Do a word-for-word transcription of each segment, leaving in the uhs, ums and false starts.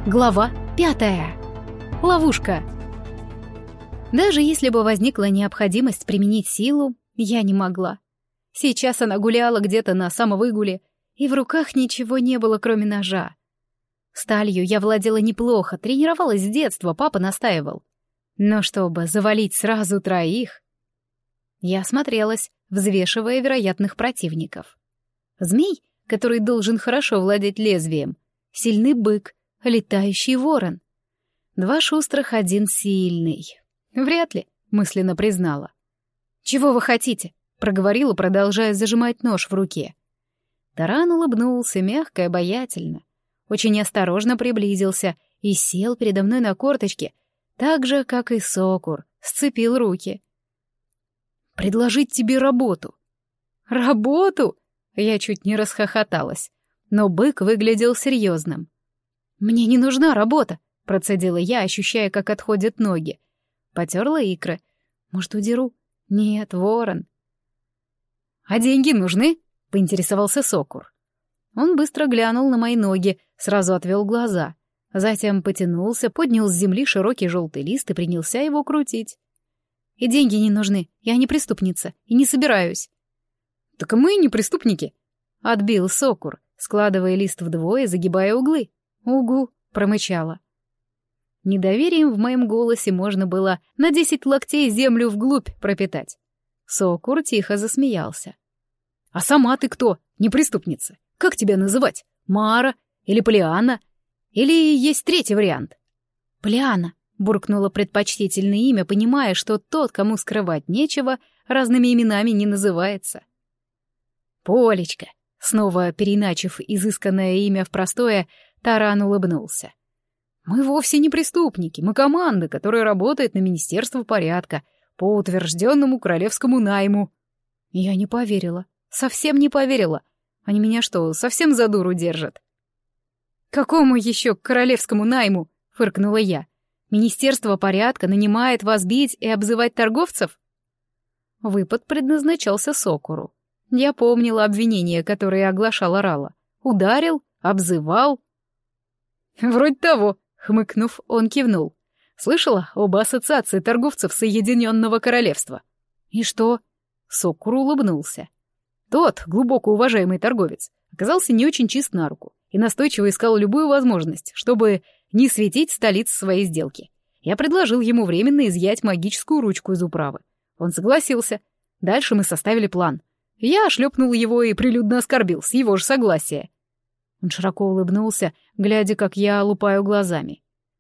Глава пятая. Ловушка. Даже если бы возникла необходимость применить силу, я не могла. Сейчас она гуляла где-то на самовыгуле, и в руках ничего не было, кроме ножа. Сталью я владела неплохо, тренировалась с детства, папа настаивал. Но чтобы завалить сразу троих... Я осмотрелась, взвешивая вероятных противников. Змей, который должен хорошо владеть лезвием, сильный бык, летающий ворон. Два шустрых, один сильный. Вряд ли, мысленно признала. «Чего вы хотите?» — проговорила, продолжая зажимать нож в руке. Таран улыбнулся, мягко и обаятельно. Очень осторожно приблизился и сел передо мной на корточки, так же, как и Сокур, сцепил руки. «Предложить тебе работу». «Работу?» — я чуть не расхохоталась, но бык выглядел серьезным. «Мне не нужна работа», — процедила я, ощущая, как отходят ноги. Потерла икры. «Может, удеру?» «Нет, ворон». «А деньги нужны?» — поинтересовался Сокур. Он быстро глянул на мои ноги, сразу отвел глаза. Затем потянулся, поднял с земли широкий желтый лист и принялся его крутить. «И деньги не нужны, я не преступница, и не собираюсь». «Так и мы не преступники», — отбил Сокур, складывая лист вдвое, загибая углы. «Угу», — промычала. Недоверием в моем голосе можно было на десять локтей землю вглубь пропитать. Сокур тихо засмеялся. «А сама ты кто? Не преступница? Как тебя называть? Мара? Или Полианна? Или есть третий вариант?» «Полианна», — буркнула предпочтительное имя, понимая, что тот, кому скрывать нечего, разными именами не называется. «Полечка», — снова переиначив изысканное имя в простое, Таран улыбнулся. «Мы вовсе не преступники, мы команда, которая работает на Министерство порядка по утвержденному королевскому найму». Я не поверила, совсем не поверила. Они меня что, совсем за дуру держат? «Какому еще королевскому найму?» — фыркнула я. «Министерство порядка нанимает вас бить и обзывать торговцев?» Выпад предназначался Сокуру. Я помнила обвинения, которые оглашала Рала. Ударил, обзывал. «Вроде того», — хмыкнув, он кивнул. «Слышала об ассоциации торговцев Соединенного Королевства?» «И что?» — Сокур улыбнулся. Тот, глубоко уважаемый торговец, оказался не очень чист на руку и настойчиво искал любую возможность, чтобы не светить столице своей сделки. Я предложил ему временно изъять магическую ручку из управы. Он согласился. Дальше мы составили план. Я шлепнул его и прилюдно оскорбил с его же согласия. Он широко улыбнулся, глядя, как я лупаю глазами.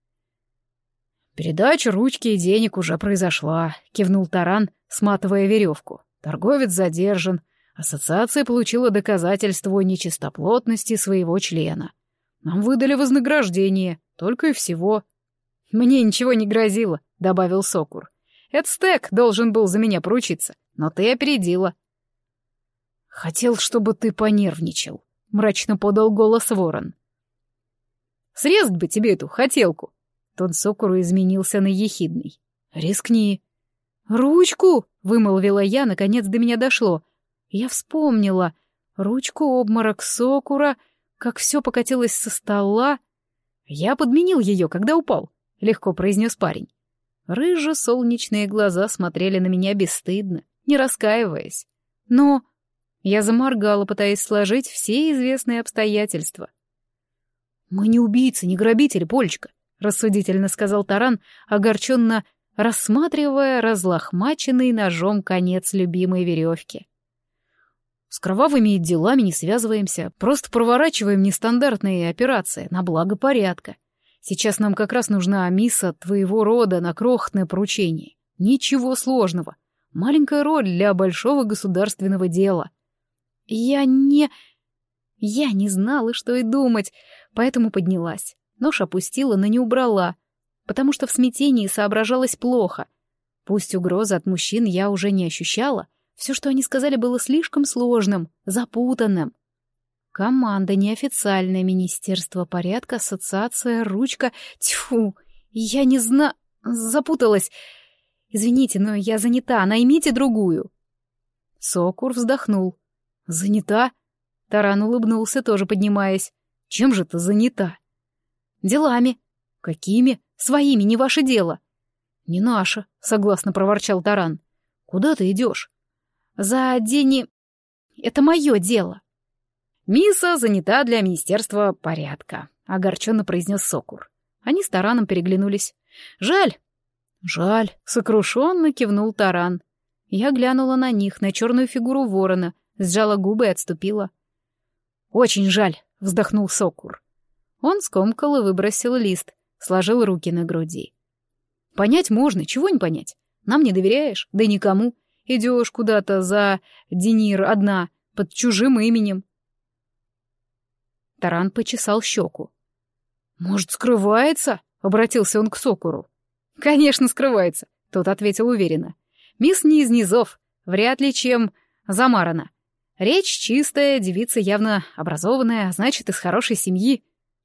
«Передача ручки и денег уже произошла», — кивнул Таран, сматывая веревку. «Торговец задержан. Ассоциация получила доказательство о нечистоплотности своего члена. Нам выдали вознаграждение, только и всего». «Мне ничего не грозило», — добавил Сокур. «Этот Стэк должен был за меня поручиться, но ты опередила». «Хотел, чтобы ты понервничал», — мрачно подал голос ворон. «Срезать бы тебе эту хотелку!» Тон Сокуру изменился на ехидный. «Рискни!» «Ручку!» — вымолвила я, наконец до меня дошло. Я вспомнила. Ручку-обморок Сокура, как все покатилось со стола. «Я подменил ее, когда упал», — легко произнес парень. Рыжо-солнечные глаза смотрели на меня бесстыдно, не раскаиваясь. Но... Я заморгала, пытаясь сложить все известные обстоятельства. «Мы не убийцы, не грабители, Полечка», — рассудительно сказал Таран, огорченно рассматривая разлохмаченный ножом конец любимой веревки. «С кровавыми делами не связываемся, просто проворачиваем нестандартные операции на благо порядка. Сейчас нам как раз нужна мисса твоего рода на крохотное поручение. Ничего сложного. Маленькая роль для большого государственного дела». Я не... Я не знала, что и думать, поэтому поднялась. Нож опустила, но не убрала, потому что в смятении соображалась плохо. Пусть угрозы от мужчин я уже не ощущала, все, что они сказали, было слишком сложным, запутанным. Команда неофициальное, Министерство порядка, ассоциация, ручка... Тьфу! Я не зна... Запуталась. Извините, но я занята, наймите другую. Сокур вздохнул. «Занята?» Таран улыбнулся, тоже поднимаясь. «Чем же ты занята?» Делами. Какими? Своими, не ваше дело. Не наше, согласно проворчал Таран. Куда ты идешь? За дени... Это мое дело. Миса занята для Министерства порядка, огорченно произнес Сокур. Они с Тараном переглянулись. Жаль. Жаль, сокрушенно кивнул Таран. Я глянула на них, на черную фигуру ворона, сжала губы и отступила. «Очень жаль», — вздохнул Сокур. Он скомкал и выбросил лист, сложил руки на груди. «Понять можно, чего не понять? Нам не доверяешь, да никому. Идешь куда-то за Денир одна, под чужим именем». Таран почесал щеку. «Может, скрывается?» — обратился он к Сокуру. «Конечно, скрывается», — тот ответил уверенно. «Мисс не из низов, вряд ли чем замарана. Речь чистая, девица явно образованная, значит, из хорошей семьи».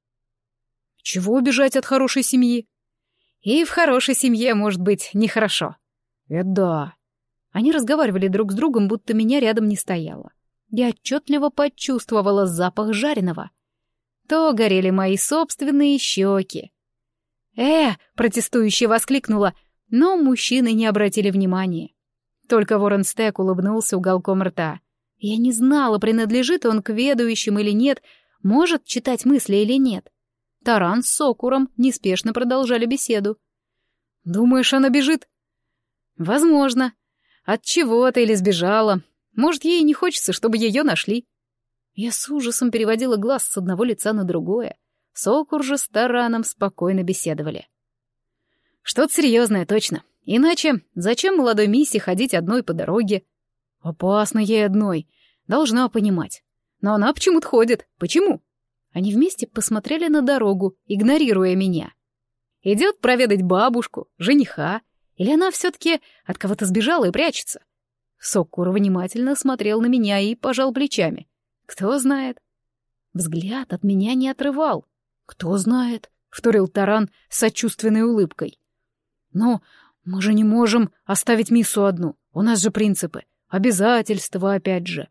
«Чего убежать от хорошей семьи?» «И в хорошей семье, может быть, нехорошо». «Это да». Они разговаривали друг с другом, будто меня рядом не стояло. Я отчетливо почувствовала запах жареного. То горели мои собственные щеки. «Э!» — протестующе воскликнула, но мужчины не обратили внимания. Только Ворон Стек улыбнулся уголком рта. Я не знала, принадлежит он к ведающим или нет, может читать мысли или нет. Таран с Сокуром неспешно продолжали беседу. «Думаешь, она бежит?» «Возможно. От чего-то или сбежала. Может, ей не хочется, чтобы ее нашли». Я с ужасом переводила глаз с одного лица на другое. Сокур же с Тараном спокойно беседовали. «Что-то серьезное, точно. Иначе зачем молодой миссе ходить одной по дороге? Опасно ей одной. Должна понимать. Но она почему-то ходит. Почему?» Они вместе посмотрели на дорогу, игнорируя меня. Идет проведать бабушку, жениха, или она все-таки от кого-то сбежала и прячется? Сокур внимательно смотрел на меня и пожал плечами. Кто знает? Взгляд от меня не отрывал. Кто знает? Вторил Таран с сочувственной улыбкой. Но мы же не можем оставить Миссу одну. У нас же принципы. Обязательства опять же.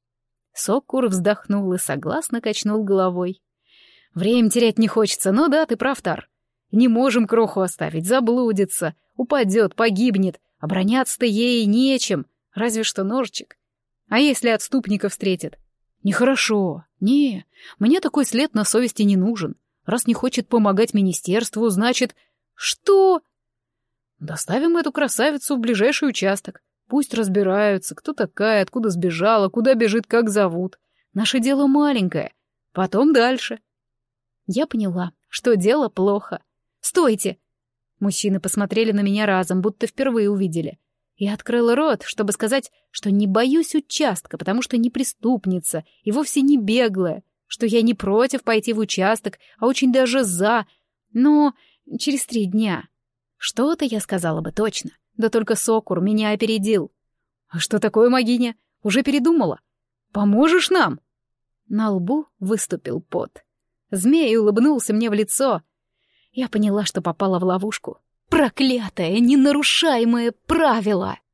Сокур вздохнул и согласно качнул головой. Время терять не хочется, но да, ты прав, Тар. Не можем кроху оставить, заблудится, упадет, погибнет. Обороняться-то ей нечем, разве что ножичек. А если отступника встретит? Нехорошо. Не, мне такой след на совести не нужен. Раз не хочет помогать министерству, значит... Что? Доставим эту красавицу в ближайший участок. Пусть разбираются, кто такая, откуда сбежала, куда бежит, как зовут. Наше дело маленькое. Потом дальше. Я поняла, что дело плохо. «Стойте!» Мужчины посмотрели на меня разом, будто впервые увидели. Я открыла рот, чтобы сказать, что не боюсь участка, потому что не преступница и вовсе не беглая, что я не против пойти в участок, а очень даже за, но через три дня. Что-то я сказала бы точно, да только Сокур меня опередил. «А что такое, могиня? Уже передумала? Поможешь нам?» На лбу выступил пот. Змей улыбнулся мне в лицо. Я поняла, что попала в ловушку. Проклятое, ненарушаемое правило!